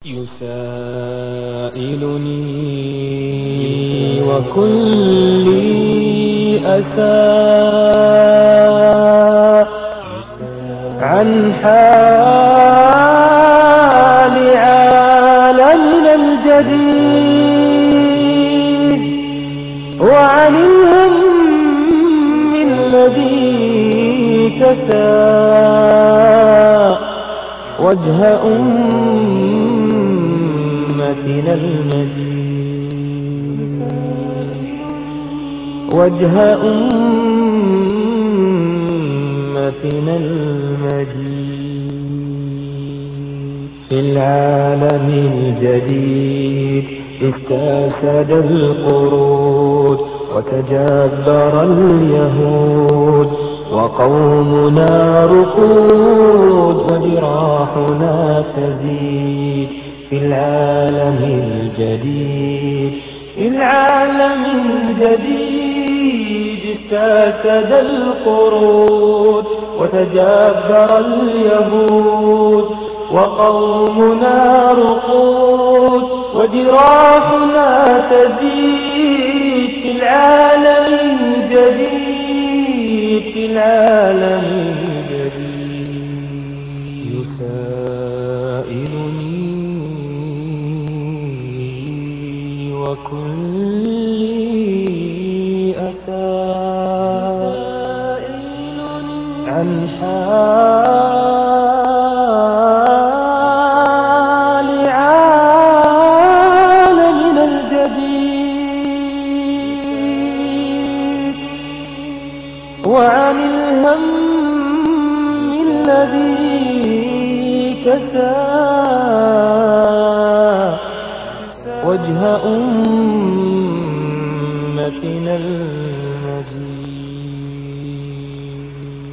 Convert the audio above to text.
يسائلني وكلي أسى عن حال عالمنا الجديد وعن الهم الذي كسى وجه أمتنا المجيد وجه أمتنا المجيد في العالم الجديد استأسد القرود وتجبر اليهود وقومنا رقود وجراحنا تزيد في العالم الجديد في العالم الجديد استأسد القرود وتجبر اليهود وقومنا رقود وجراحنا تزيد في العالم الجديد في العالم الجديد يسائلني وكلي أتى عن حال عالمنا الجديد وعن الهم الذي كسى وجه أمتنا